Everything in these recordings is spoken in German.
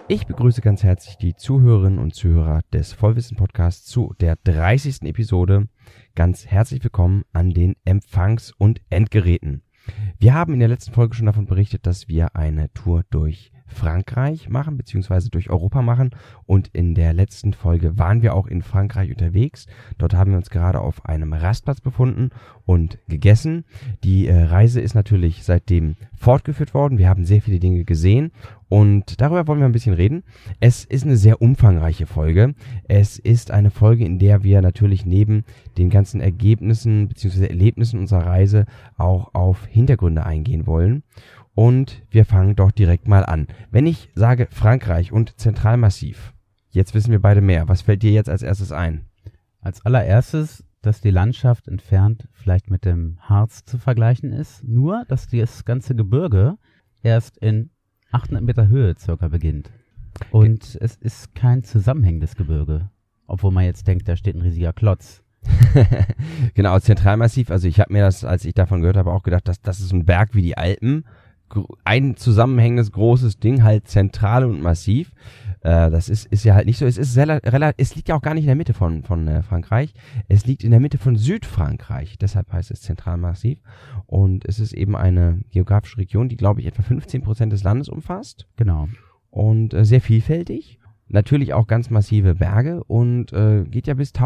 Ich begrüße ganz herzlich die Zuhörerinnen und Zuhörer des Vollwissen-Podcasts zu der 30. Episode. Ganz herzlich willkommen an den Empfangs- und Endgeräten. Wir haben in der letzten Folge schon davon berichtet, dass wir eine Tour durch Frankreich machen, beziehungsweise durch Europa machen. Und in der letzten Folge waren wir auch in Frankreich unterwegs. Dort haben wir uns gerade auf einem Rastplatz befunden und gegessen. Die Reise ist natürlich seitdem fortgeführt worden. Wir haben sehr viele Dinge gesehen und darüber wollen wir ein bisschen reden. Es ist eine sehr umfangreiche Folge. Es ist eine Folge, in der wir natürlich neben den ganzen Ergebnissen bzw. Erlebnissen unserer Reise auch auf Hintergründe eingehen wollen. Und wir fangen doch direkt mal an. Wenn ich sage Frankreich und Zentralmassiv, jetzt wissen wir beide mehr. Was fällt dir jetzt als erstes ein? Als allererstes, dass die Landschaft entfernt vielleicht mit dem Harz zu vergleichen ist. Nur, dass das ganze Gebirge erst in 800 Meter Höhe circa beginnt. Und es ist kein zusammenhängendes Gebirge. Obwohl man jetzt denkt, da steht ein riesiger Klotz. Genau, Zentralmassiv. Also ich habe mir das, als ich davon gehört habe, auch gedacht, dass das ist ein Berg wie die Alpen. Ein zusammenhängendes großes Ding, halt zentral und massiv. Das ist ja halt nicht so. Es liegt ja auch gar nicht in der Mitte von Frankreich. Es liegt in der Mitte von Südfrankreich. Deshalb heißt es Zentralmassiv. Und es ist eben eine geografische Region, die, glaube ich, etwa 15% des Landes umfasst. Genau. Und sehr vielfältig. Natürlich auch ganz massive Berge und geht ja bis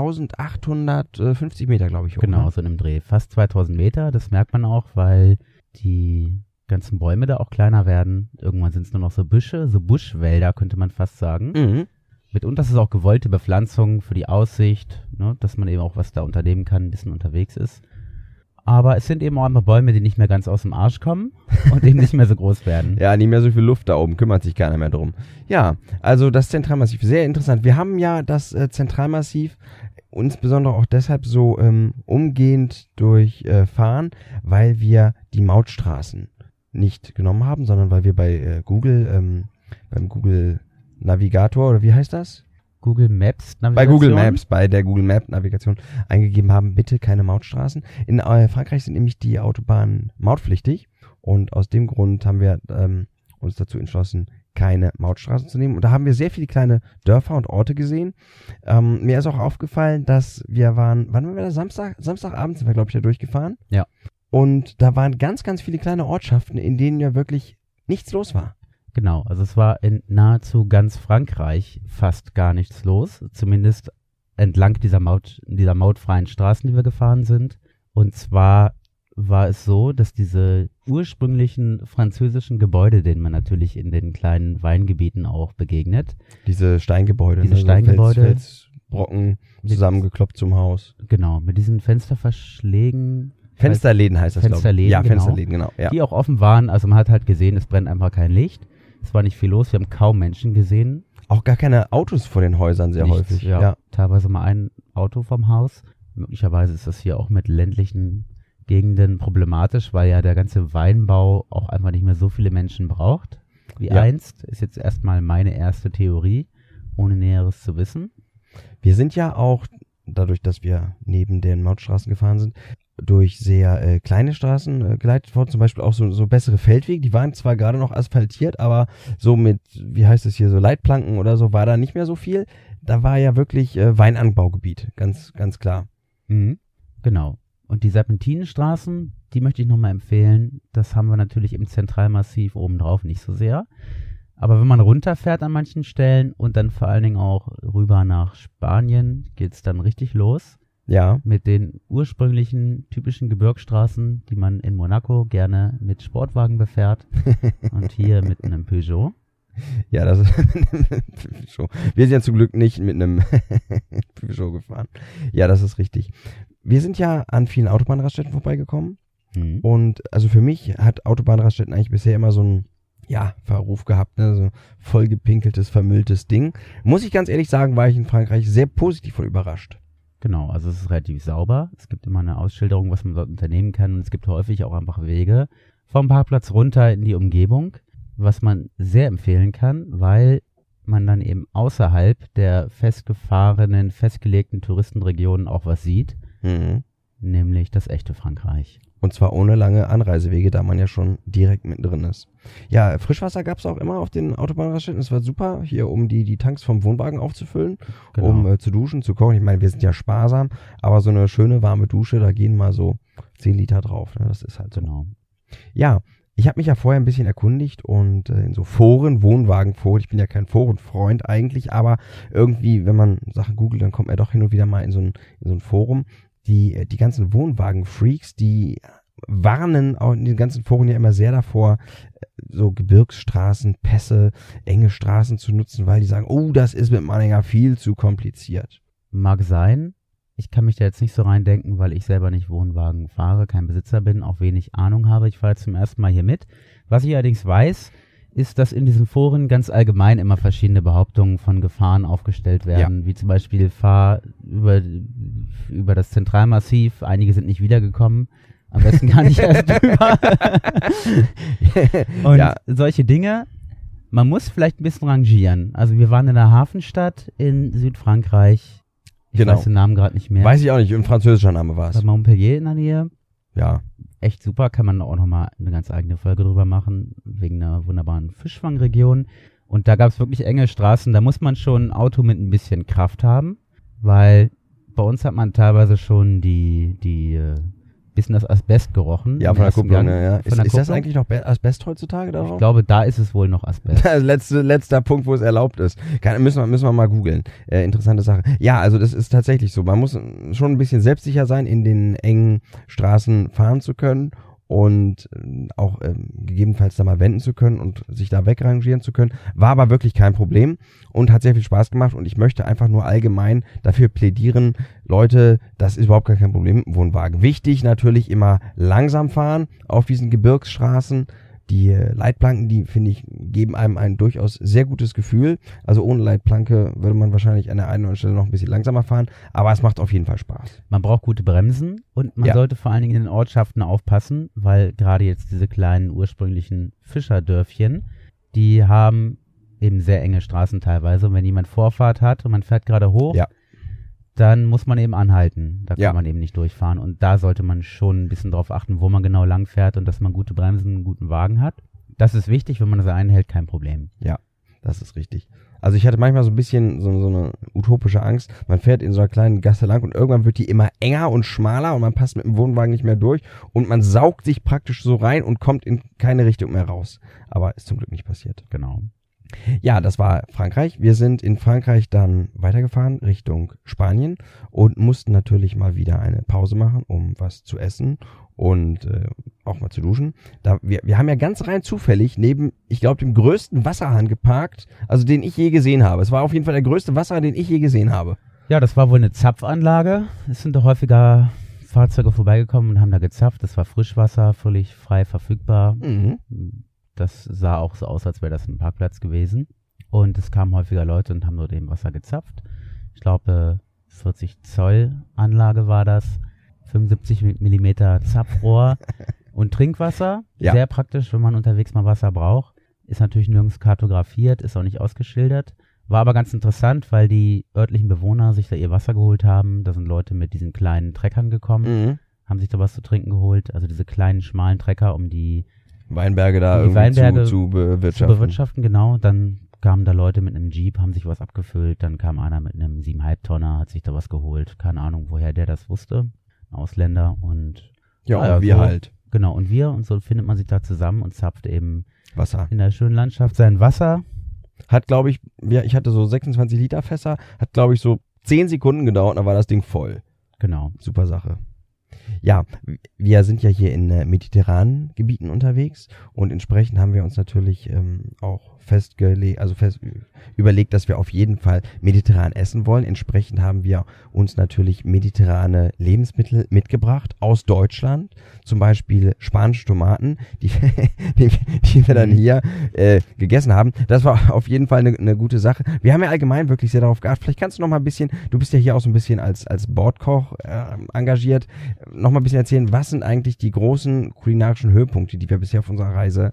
1850 Meter, glaube ich, hoch. Genau, so in einem Dreh. Fast 2000 Meter. Das merkt man auch, weil die ganzen Bäume da auch kleiner werden. Irgendwann sind es nur noch so Büsche, so Buschwälder, könnte man fast sagen. Mhm. Mitunter ist es auch gewollte Bepflanzung für die Aussicht, ne, dass man eben auch was da unternehmen kann, ein bisschen unterwegs ist. Aber es sind eben auch einmal Bäume, die nicht mehr ganz aus dem Arsch kommen und eben nicht mehr so groß werden. Ja, nicht mehr so viel Luft da oben, kümmert sich keiner mehr drum. Ja, also das Zentralmassiv, sehr interessant. Wir haben ja das Zentralmassiv insbesondere auch deshalb so umgehend durchfahren, weil wir die Mautstraßen nicht genommen haben, sondern weil wir bei Google, beim Google Navigator, oder wie heißt das? Google Maps Navigation. Bei Google Maps, bei der Google Map Navigation eingegeben haben, bitte keine Mautstraßen. In Frankreich sind nämlich die Autobahnen mautpflichtig und aus dem Grund haben wir uns dazu entschlossen, keine Mautstraßen zu nehmen. Und da haben wir sehr viele kleine Dörfer und Orte gesehen. Mir ist auch aufgefallen, dass wir wann waren wir da? Samstagabend sind wir, glaube ich, da durchgefahren. Ja. Und da waren ganz, ganz viele kleine Ortschaften, in denen ja wirklich nichts los war. Genau, also es war in nahezu ganz Frankreich fast gar nichts los, zumindest entlang dieser mautfreien Straßen, die wir gefahren sind. Und zwar war es so, dass diese ursprünglichen französischen Gebäude, denen man natürlich in den kleinen Weingebieten auch begegnet. Diese Steingebäude. Diese Steingebäude. Felsbrocken zusammengekloppt zum Haus. Genau, mit diesen Fensterverschlägen. Fensterläden heißt das, glaube ich. Ja, genau. Fensterläden, genau. Ja. Die auch offen waren, also man hat halt gesehen, es brennt einfach kein Licht. Es war nicht viel los, wir haben kaum Menschen gesehen. Auch gar keine Autos vor den Häusern sehr Nichts, häufig. Ja, teilweise mal ein Auto vom Haus. Möglicherweise ist das hier auch mit ländlichen Gegenden problematisch, weil ja der ganze Weinbau auch einfach nicht mehr so viele Menschen braucht wie einst. Ist jetzt erstmal meine erste Theorie, ohne Näheres zu wissen. Wir sind ja auch, dadurch, dass wir neben den Mautstraßen gefahren sind, durch sehr kleine Straßen geleitet worden, zum Beispiel auch so bessere Feldwege, die waren zwar gerade noch asphaltiert, aber so mit, wie heißt es hier, so Leitplanken oder so, war da nicht mehr so viel. Da war ja wirklich Weinanbaugebiet, ganz, ganz klar. Mhm. Genau. Und die Serpentinenstraßen, die möchte ich nochmal empfehlen, das haben wir natürlich im Zentralmassiv obendrauf nicht so sehr. Aber wenn man runterfährt an manchen Stellen und dann vor allen Dingen auch rüber nach Spanien, geht's dann richtig los. Ja. Mit den ursprünglichen typischen Gebirgsstraßen, die man in Monaco gerne mit Sportwagen befährt und hier mit einem Peugeot. Ja, das ist Peugeot. Wir sind ja zum Glück nicht mit einem Peugeot gefahren. Ja, das ist richtig. Wir sind ja an vielen Autobahnraststätten vorbeigekommen. Und also für mich hat Autobahnraststätten eigentlich bisher immer so einen Verruf gehabt, ne? So vollgepinkeltes, vermülltes Ding. Muss ich ganz ehrlich sagen, war ich in Frankreich sehr positiv von überrascht. Genau, also es ist relativ sauber. Es gibt immer eine Ausschilderung, was man dort unternehmen kann. Und es gibt häufig auch einfach Wege vom Parkplatz runter in die Umgebung, was man sehr empfehlen kann, weil man dann eben außerhalb der festgelegten Touristenregionen auch was sieht. Mhm. nämlich das echte Frankreich. Und zwar ohne lange Anreisewege, da man ja schon direkt mittendrin ist. Ja, Frischwasser gab es auch immer auf den Autobahnraststätten. Es war super, hier um die Tanks vom Wohnwagen aufzufüllen, Genau. um zu duschen, zu kochen. Ich meine, wir sind ja sparsam, aber so eine schöne warme Dusche, da gehen mal so 10 Liter drauf. Ne? Das ist halt so. Genau. Ja, ich habe mich ja vorher ein bisschen erkundigt und in so Foren, Wohnwagenforen, ich bin ja kein Forenfreund eigentlich, aber irgendwie, wenn man Sachen googelt, dann kommt man doch hin und wieder mal in so ein Forum. Die ganzen Wohnwagen-Freaks, die warnen auch in den ganzen Foren ja immer sehr davor, so Gebirgsstraßen, Pässe, enge Straßen zu nutzen, weil die sagen, oh, das ist mit dem Anhänger viel zu kompliziert. Mag sein. Ich kann mich da jetzt nicht so reindenken, weil ich selber nicht Wohnwagen fahre, kein Besitzer bin, auch wenig Ahnung habe. Ich fahre jetzt zum ersten Mal hier mit. Was ich allerdings weiß, ist, dass in diesen Foren ganz allgemein immer verschiedene Behauptungen von Gefahren aufgestellt werden, wie zum Beispiel fahr über das Zentralmassiv, einige sind nicht wiedergekommen, am besten gar nicht erst drüber. Und solche Dinge, man muss vielleicht ein bisschen rangieren. Also wir waren in einer Hafenstadt in Südfrankreich, ich weiß den Namen gerade nicht mehr. Weiß ich auch nicht, ein französischer Name war es. Bei Montpellier in der Nähe. Ja. Echt super, kann man auch nochmal eine ganz eigene Folge drüber machen, wegen einer wunderbaren Fischfangregion. Und da gab es wirklich enge Straßen, da muss man schon ein Auto mit ein bisschen Kraft haben, weil bei uns hat man teilweise schon bisschen das Asbest gerochen. Ja, von der Kupplung, ja. Ist das eigentlich noch Asbest heutzutage darauf? Ich glaube, da ist es wohl noch Asbest. Letzter Punkt, wo es erlaubt ist. Müssen wir mal googeln. Interessante Sache. Ja, also das ist tatsächlich so. Man muss schon ein bisschen selbstsicher sein, in den engen Straßen fahren zu können und auch gegebenenfalls da mal wenden zu können und sich da wegrangieren zu können. War aber wirklich kein Problem und hat sehr viel Spaß gemacht und ich möchte einfach nur allgemein dafür plädieren, Leute, das ist überhaupt gar kein Problem mit dem Wohnwagen. Wichtig natürlich immer langsam fahren auf diesen Gebirgsstraßen. Die Leitplanken, die finde ich, geben einem ein durchaus sehr gutes Gefühl. Also ohne Leitplanke würde man wahrscheinlich an der einen oder anderen Stelle noch ein bisschen langsamer fahren, aber es macht auf jeden Fall Spaß. Man braucht gute Bremsen und man sollte vor allen Dingen in den Ortschaften aufpassen, weil gerade jetzt diese kleinen ursprünglichen Fischerdörfchen, die haben eben sehr enge Straßen teilweise und wenn jemand Vorfahrt hat und man fährt gerade hoch, dann muss man eben anhalten. Da kann man eben nicht durchfahren. Und da sollte man schon ein bisschen drauf achten, wo man genau lang fährt und dass man gute Bremsen, einen guten Wagen hat. Das ist wichtig, wenn man das einhält, kein Problem. Ja, das ist richtig. Also ich hatte manchmal so ein bisschen so eine utopische Angst. Man fährt in so einer kleinen Gasse lang und irgendwann wird die immer enger und schmaler und man passt mit dem Wohnwagen nicht mehr durch und man saugt sich praktisch so rein und kommt in keine Richtung mehr raus. Aber ist zum Glück nicht passiert. Genau. Ja, das war Frankreich. Wir sind in Frankreich dann weitergefahren Richtung Spanien und mussten natürlich mal wieder eine Pause machen, um was zu essen und auch mal zu duschen. Wir haben ja ganz rein zufällig neben, ich glaube, dem größten Wasserhahn geparkt, also den ich je gesehen habe. Es war auf jeden Fall der größte Wasserhahn, den ich je gesehen habe. Ja, das war wohl eine Zapfanlage. Es sind doch häufiger Fahrzeuge vorbeigekommen und haben da gezapft. Das war Frischwasser, völlig frei verfügbar. Mhm. Das sah auch so aus, als wäre das ein Parkplatz gewesen. Und es kamen häufiger Leute und haben dort eben Wasser gezapft. Ich glaube, 40 Zoll Anlage war das. 75 Millimeter Zapfrohr und Trinkwasser. Ja. Sehr praktisch, wenn man unterwegs mal Wasser braucht. Ist natürlich nirgends kartografiert, ist auch nicht ausgeschildert. War aber ganz interessant, weil die örtlichen Bewohner sich da ihr Wasser geholt haben. Da sind Leute mit diesen kleinen Treckern gekommen, haben sich da was zu trinken geholt. Also diese kleinen, schmalen Trecker, um die Weinberge da irgendwie Weinberge zu bewirtschaften. Genau. Dann kamen da Leute mit einem Jeep, haben sich was abgefüllt. Dann kam einer mit einem 7,5 Tonner, hat sich da was geholt. Keine Ahnung, woher der das wusste. Ein Ausländer und und wir halt. Genau, und so findet man sich da zusammen und zapft eben Wasser in der schönen Landschaft sein Wasser. Hat, glaube ich, ich hatte so 26 Liter Fässer, hat, glaube ich, so 10 Sekunden gedauert, dann war das Ding voll. Genau. Super Sache. Ja, wir sind ja hier in mediterranen Gebieten unterwegs und entsprechend haben wir uns natürlich auch überlegt, dass wir auf jeden Fall mediterran essen wollen. Entsprechend haben wir uns natürlich mediterrane Lebensmittel mitgebracht aus Deutschland, zum Beispiel spanische Tomaten, die wir dann hier gegessen haben. Das war auf jeden Fall eine gute Sache. Wir haben ja allgemein wirklich sehr darauf geachtet. Vielleicht kannst du noch mal ein bisschen, du bist ja hier auch so ein bisschen als Bordkoch engagiert, noch mal ein bisschen erzählen, was sind eigentlich die großen kulinarischen Höhepunkte, die wir bisher auf unserer Reise,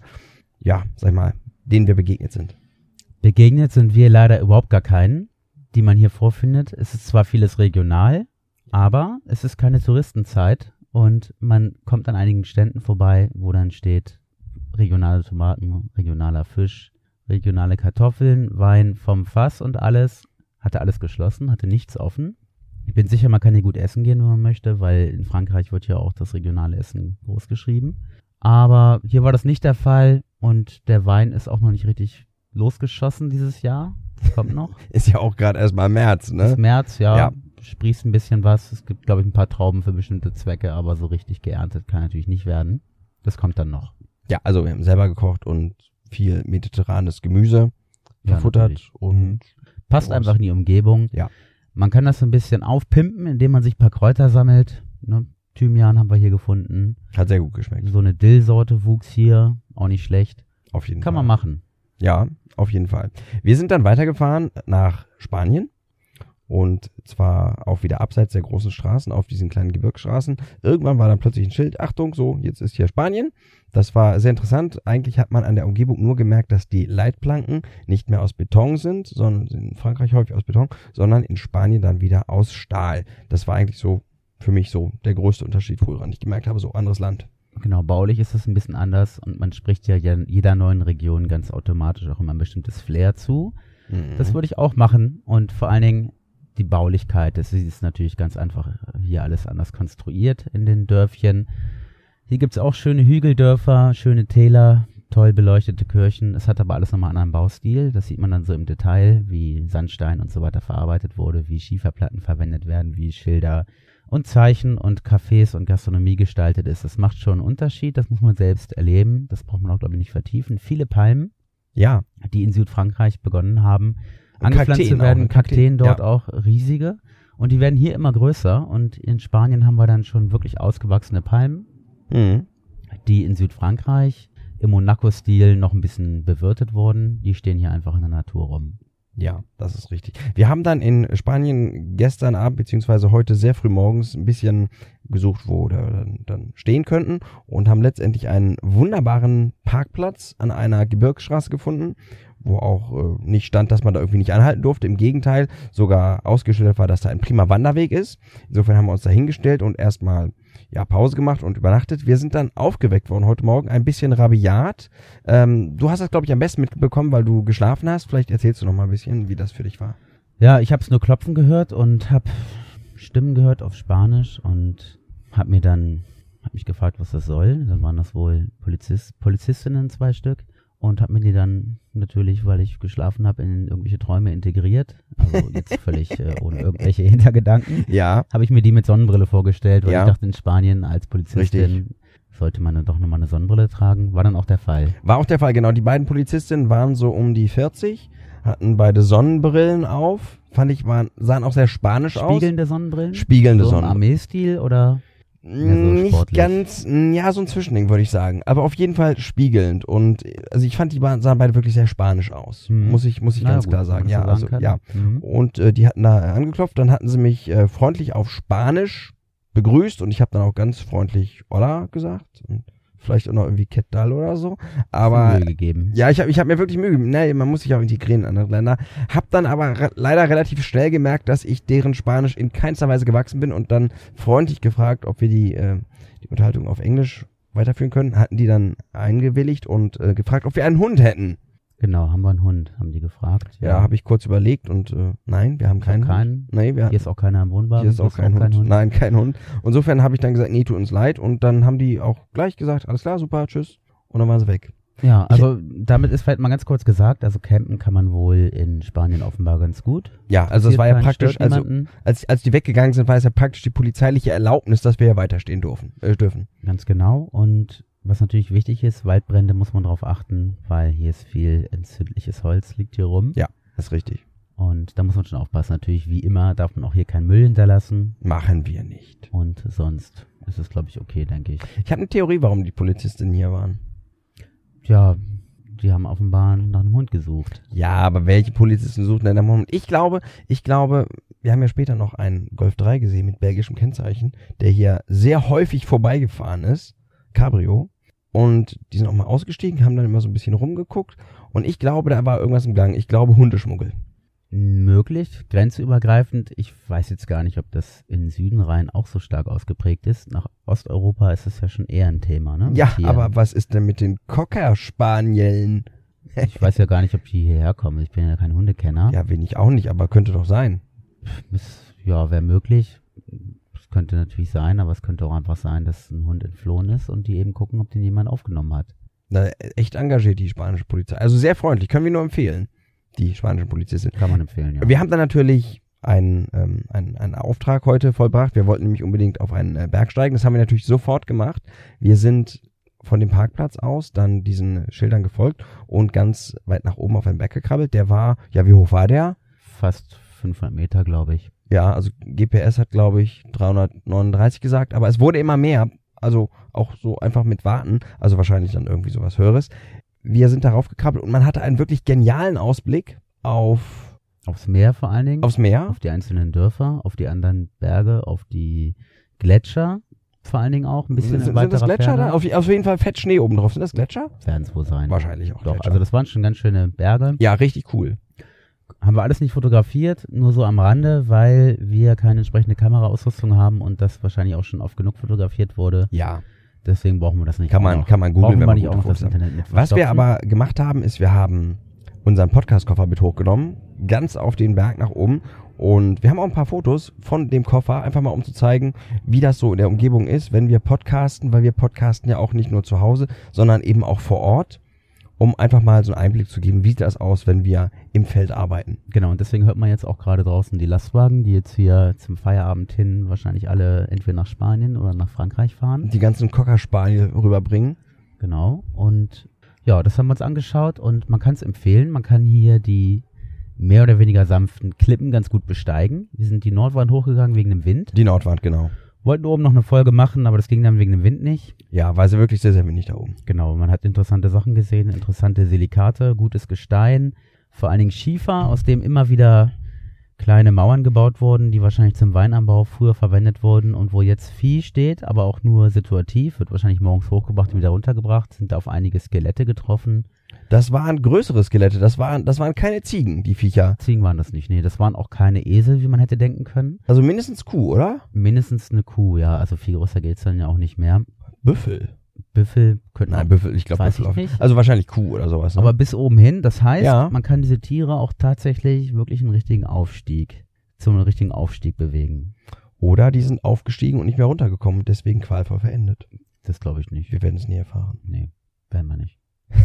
denen wir begegnet sind? Begegnet sind wir leider überhaupt gar keinen, die man hier vorfindet. Es ist zwar vieles regional, Aber es ist keine Touristenzeit und man kommt an einigen Ständen vorbei, wo dann steht regionale Tomaten, regionaler Fisch, regionale Kartoffeln, Wein vom Fass und alles. Hatte alles geschlossen, hatte nichts offen. Ich bin sicher, man kann hier gut essen gehen, wenn man möchte, weil in Frankreich wird ja auch das regionale Essen groß geschrieben. Aber hier war das nicht der Fall und der Wein ist auch noch nicht richtig losgeschossen dieses Jahr. Das kommt noch. Ist ja auch gerade erst mal März, ne? Ist März, ja. Sprießt ein bisschen was. Es gibt, glaube ich, ein paar Trauben für bestimmte Zwecke, aber so richtig geerntet kann natürlich nicht werden. Das kommt dann noch. Ja, also wir haben selber gekocht und viel mediterranes Gemüse verfuttert natürlich. Und passt einfach in die Umgebung. Ja. Man kann das so ein bisschen aufpimpen, indem man sich ein paar Kräuter sammelt. Ne? Thymian haben wir hier gefunden. Hat sehr gut geschmeckt. So eine Dillsorte wuchs hier, auch nicht schlecht. Auf jeden Fall. Kann man machen. Ja, auf jeden Fall. Wir sind dann weitergefahren nach Spanien. Und zwar auch wieder abseits der großen Straßen, auf diesen kleinen Gebirgsstraßen. Irgendwann war dann plötzlich ein Schild, Achtung, so, jetzt ist hier Spanien. Das war sehr interessant. Eigentlich hat man an der Umgebung nur gemerkt, dass die Leitplanken nicht mehr aus Beton sind, sondern in Frankreich häufig aus Beton, sondern in Spanien dann wieder aus Stahl. Das war eigentlich so für mich so der größte Unterschied, woran ich gemerkt habe, so anderes Land. Genau, baulich ist es ein bisschen anders und man spricht ja jeder neuen Region ganz automatisch auch immer ein bestimmtes Flair zu. Mhm. Das würde ich auch machen und vor allen Dingen die Baulichkeit, das ist natürlich ganz einfach hier alles anders konstruiert in den Dörfchen. Hier gibt es auch schöne Hügeldörfer, schöne Täler, toll beleuchtete Kirchen. Es hat aber alles nochmal einen anderen Baustil. Das sieht man dann so im Detail, wie Sandstein und so weiter verarbeitet wurde, wie Schieferplatten verwendet werden, wie Schilder und Zeichen und Cafés und Gastronomie gestaltet ist. Das macht schon einen Unterschied, das muss man selbst erleben. Das braucht man auch, glaube ich, nicht vertiefen. Viele Palmen, ja, die in Südfrankreich begonnen haben, angepflanzt zu werden, Kakteen dort ja. Auch riesige und die werden hier immer größer und in Spanien haben wir dann schon wirklich ausgewachsene Palmen, die in Südfrankreich im Monaco-Stil noch ein bisschen bewirtet wurden, die stehen hier einfach in der Natur rum. Ja, das ist richtig. Wir haben dann in Spanien gestern Abend beziehungsweise heute sehr früh morgens ein bisschen gesucht, wo wir dann stehen könnten und haben letztendlich einen wunderbaren Parkplatz an einer Gebirgsstraße gefunden, wo auch nicht stand, dass man da irgendwie nicht anhalten durfte. Im Gegenteil, sogar ausgeschildert war, dass da ein prima Wanderweg ist. Insofern haben wir uns da hingestellt und erstmal Pause gemacht und übernachtet. Wir sind dann aufgeweckt worden heute Morgen, ein bisschen rabiat. Du hast das, glaube ich, am besten mitbekommen, weil du geschlafen hast. Vielleicht erzählst du noch mal ein bisschen, wie das für dich war. Ja, ich habe es nur klopfen gehört und habe Stimmen gehört auf Spanisch und habe mich gefragt, was das soll. Dann waren das wohl Polizistinnen 2 Stück. Und habe mir die dann natürlich, weil ich geschlafen habe, in irgendwelche Träume integriert. Also jetzt völlig ohne irgendwelche Hintergedanken. Ja. Habe ich mir die mit Sonnenbrille vorgestellt, weil ich dachte, in Spanien als Polizistin Richtig. sollte man dann doch nochmal eine Sonnenbrille tragen. War dann auch der Fall. War auch der Fall, genau. Die beiden Polizistinnen waren so um die 40, hatten beide Sonnenbrillen auf. Fand ich, sahen auch sehr spanisch aus. Spiegelnde Sonnenbrillen? Spiegelnde so Sonnenbrillen. Armeestil oder? Nicht ganz, ja, so ein Zwischending, würde ich sagen. Aber auf jeden Fall spiegelnd. Und also ich fand, die sahen beide wirklich sehr spanisch aus. Muss ich ganz klar sagen. Ja, also, ja. Und die hatten da angeklopft, dann hatten sie mich freundlich auf Spanisch begrüßt und ich habe dann auch ganz freundlich Hola gesagt. Und vielleicht auch noch irgendwie ¿Qué tal oder so. Aber Mühe gegeben. Ja, ich hab mir wirklich Mühe gegeben. Ne, man muss sich auch integrieren in andere Länder. Hab dann aber leider relativ schnell gemerkt, dass ich deren Spanisch in keinster Weise gewachsen bin und dann freundlich gefragt, ob wir die Unterhaltung auf Englisch weiterführen können. Hatten die dann eingewilligt und gefragt, ob wir einen Hund hätten. Genau, haben wir einen Hund, haben die gefragt. Ja, habe ich kurz überlegt und nein, wir haben keinen Hund. Nee, hier ist auch keiner im Wohnwagen. Hier ist auch kein Hund. Nein, kein Hund. Insofern habe ich dann gesagt, nee, tut uns leid. Und dann haben die auch gleich gesagt, alles klar, super, tschüss. Und dann waren sie weg. Ja, also damit ist vielleicht mal ganz kurz gesagt, also campen kann man wohl in Spanien offenbar ganz gut. Ja, also es war ja praktisch, also als die weggegangen sind, war es ja praktisch die polizeiliche Erlaubnis, dass wir ja weiterstehen dürfen. Ganz genau. Und was natürlich wichtig ist, Waldbrände muss man drauf achten, weil hier ist viel entzündliches Holz, liegt hier rum. Ja, das ist richtig. Und da muss man schon aufpassen. Natürlich, wie immer, darf man auch hier keinen Müll hinterlassen. Machen wir nicht. Und sonst ist es, glaube ich, okay, denke ich. Ich habe eine Theorie, warum die Polizistinnen hier waren. Ja, die haben offenbar nach einem Hund gesucht. Ja, aber welche Polizisten suchen denn nach einem Hund? Ich glaube, wir haben ja später noch einen Golf 3 gesehen mit belgischem Kennzeichen, der hier sehr häufig vorbeigefahren ist. Cabrio. Und die sind auch mal ausgestiegen, haben dann immer so ein bisschen rumgeguckt. Und ich glaube, da war irgendwas im Gang. Ich glaube, Hundeschmuggel. Möglich, grenzübergreifend. Ich weiß jetzt gar nicht, ob das in Süden rein auch so stark ausgeprägt ist. Nach Osteuropa ist es ja schon eher ein Thema, ne? Ja, aber was ist denn mit den Cocker-Spanieln? Ich weiß ja gar nicht, ob die hierher kommen. Ich bin ja kein Hundekenner. Ja, wen ich auch nicht, aber könnte doch sein. Ja, wäre möglich. Es könnte natürlich sein, aber es könnte auch einfach sein, dass ein Hund entflohen ist und die eben gucken, ob den jemand aufgenommen hat. Na, echt engagiert, die spanische Polizei. Also sehr freundlich, können wir nur empfehlen, die spanischen Polizisten. Kann man empfehlen, ja. Wir haben dann natürlich einen Auftrag heute vollbracht. Wir wollten nämlich unbedingt auf einen Berg steigen. Das haben wir natürlich sofort gemacht. Wir sind von dem Parkplatz aus dann diesen Schildern gefolgt und ganz weit nach oben auf einen Berg gekrabbelt. Der war, ja, wie hoch war der? Fast 500 Meter, glaube ich. Ja, also GPS hat, glaube ich, 339 gesagt, aber es wurde immer mehr. Also auch so einfach mit Warten, also wahrscheinlich dann irgendwie sowas Höheres. Wir sind darauf gekrabbelt und man hatte einen wirklich genialen Ausblick aufs Meer vor allen Dingen. Aufs Meer. Auf die einzelnen Dörfer, auf die anderen Berge, auf die Gletscher vor allen Dingen auch. Ein bisschen Sind das Gletscher da? Auf jeden Fall fett Schnee oben drauf. Sind das Gletscher? Werden es wohl sein. Wahrscheinlich auch Doch, Gletscher. also das waren schon ganz schöne Berge. Ja, richtig cool. Haben wir alles nicht fotografiert, nur so am Rande, weil wir keine entsprechende Kameraausrüstung haben und das wahrscheinlich auch schon oft genug fotografiert wurde. Ja. Deswegen brauchen wir das nicht. Kann man googeln, brauchen wenn wir man nicht auch gute noch das Fotos haben. Internet mit Was wir verstopfen. aber gemacht haben, ist, wir haben unseren Podcast-Koffer mit hochgenommen, ganz auf den Berg nach oben. Und wir haben auch ein paar Fotos von dem Koffer, einfach mal um zu zeigen, wie das so in der Umgebung ist, wenn wir podcasten, weil wir podcasten ja auch nicht nur zu Hause, sondern eben auch vor Ort, um einfach mal so einen Einblick zu geben, wie sieht das aus, wenn wir im Feld arbeiten. Genau, und deswegen hört man jetzt auch gerade draußen die Lastwagen, die jetzt hier zum Feierabend hin wahrscheinlich alle entweder nach Spanien oder nach Frankreich fahren. Die ganzen Cocker-Spaniel rüberbringen. Genau, und ja, das haben wir uns angeschaut und man kann es empfehlen. Man kann hier die mehr oder weniger sanften Klippen ganz gut besteigen. Wir sind die Nordwand hochgegangen wegen dem Wind. Die Nordwand, genau. Wollten oben noch eine Folge machen, aber das ging dann wegen dem Wind nicht. Ja, war sie wirklich sehr, sehr windig da oben. Genau, man hat interessante Sachen gesehen, interessante Silikate, gutes Gestein, vor allen Dingen Schiefer, aus dem immer wieder kleine Mauern gebaut wurden, die wahrscheinlich zum Weinanbau früher verwendet wurden und wo jetzt Vieh steht, aber auch nur situativ, wird wahrscheinlich morgens hochgebracht und wieder runtergebracht, sind da auf einige Skelette getroffen. Das waren größere Skelette, das waren keine Ziegen, die Viecher. Ziegen waren das nicht, nee, das waren auch keine Esel, wie man hätte denken können. Also mindestens Kuh, oder? Mindestens eine Kuh, ja, also viel größer geht's dann ja auch nicht mehr. Büffel. Büffel könnten Nein, Büffel, ich glaube weiß Büffel. ich nicht. Also wahrscheinlich Kuh oder sowas. Ne? Aber bis oben hin, das heißt, Ja. man kann diese Tiere auch tatsächlich wirklich einen richtigen Aufstieg, zu einem richtigen Aufstieg bewegen. Oder die sind aufgestiegen und nicht mehr runtergekommen und deswegen qualvoll verendet. Das glaube ich nicht. Wir werden es nie erfahren. Nee, werden wir nicht.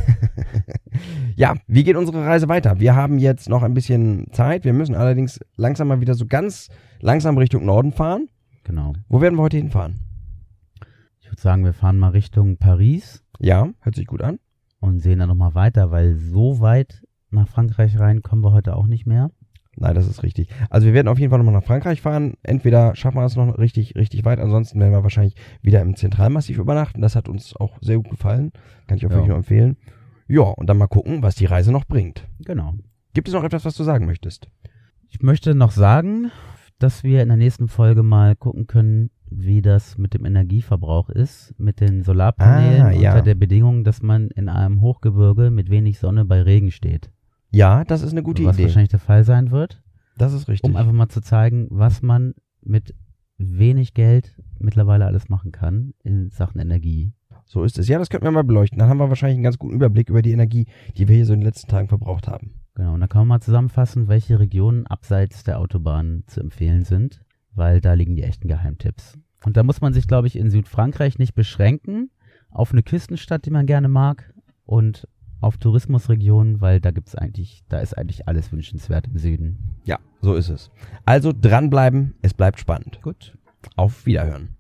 Ja, wie geht unsere Reise weiter? Wir haben jetzt noch ein bisschen Zeit. Wir müssen allerdings langsam mal wieder so ganz langsam Richtung Norden fahren. Genau. Wo werden wir heute hinfahren? Ich würde sagen, wir fahren mal Richtung Paris Ja, hört sich gut an. und sehen dann nochmal weiter, weil so weit nach Frankreich rein kommen wir heute auch nicht mehr. Nein, das ist richtig. Also wir werden auf jeden Fall nochmal nach Frankreich fahren. Entweder schaffen wir es noch richtig weit, ansonsten werden wir wahrscheinlich wieder im Zentralmassiv übernachten. Das hat uns auch sehr gut gefallen. Kann ich auch wirklich nur empfehlen. Ja, und dann mal gucken, was die Reise noch bringt. Genau. Gibt es noch etwas, was du sagen möchtest? Ich möchte noch sagen, dass wir in der nächsten Folge mal gucken können, wie das mit dem Energieverbrauch ist, mit den Solarpanelen ja. unter der Bedingung, dass man in einem Hochgebirge mit wenig Sonne bei Regen steht. Ja, das ist eine gute was Idee. wahrscheinlich der Fall sein wird, Das ist richtig. um einfach mal zu zeigen, was man mit wenig Geld mittlerweile alles machen kann in Sachen Energie. So ist es. Ja, das könnten wir mal beleuchten. Dann haben wir wahrscheinlich einen ganz guten Überblick über die Energie, die wir hier so in den letzten Tagen verbraucht haben. Genau, und da kann man mal zusammenfassen, welche Regionen abseits der Autobahn zu empfehlen sind, weil da liegen die echten Geheimtipps. Und da muss man sich, glaube ich, in Südfrankreich nicht beschränken auf eine Küstenstadt, die man gerne mag, und auf Tourismusregionen, weil da ist eigentlich alles wünschenswert im Süden. Ja, so ist es. Also dranbleiben, es bleibt spannend. Gut. Auf Wiederhören.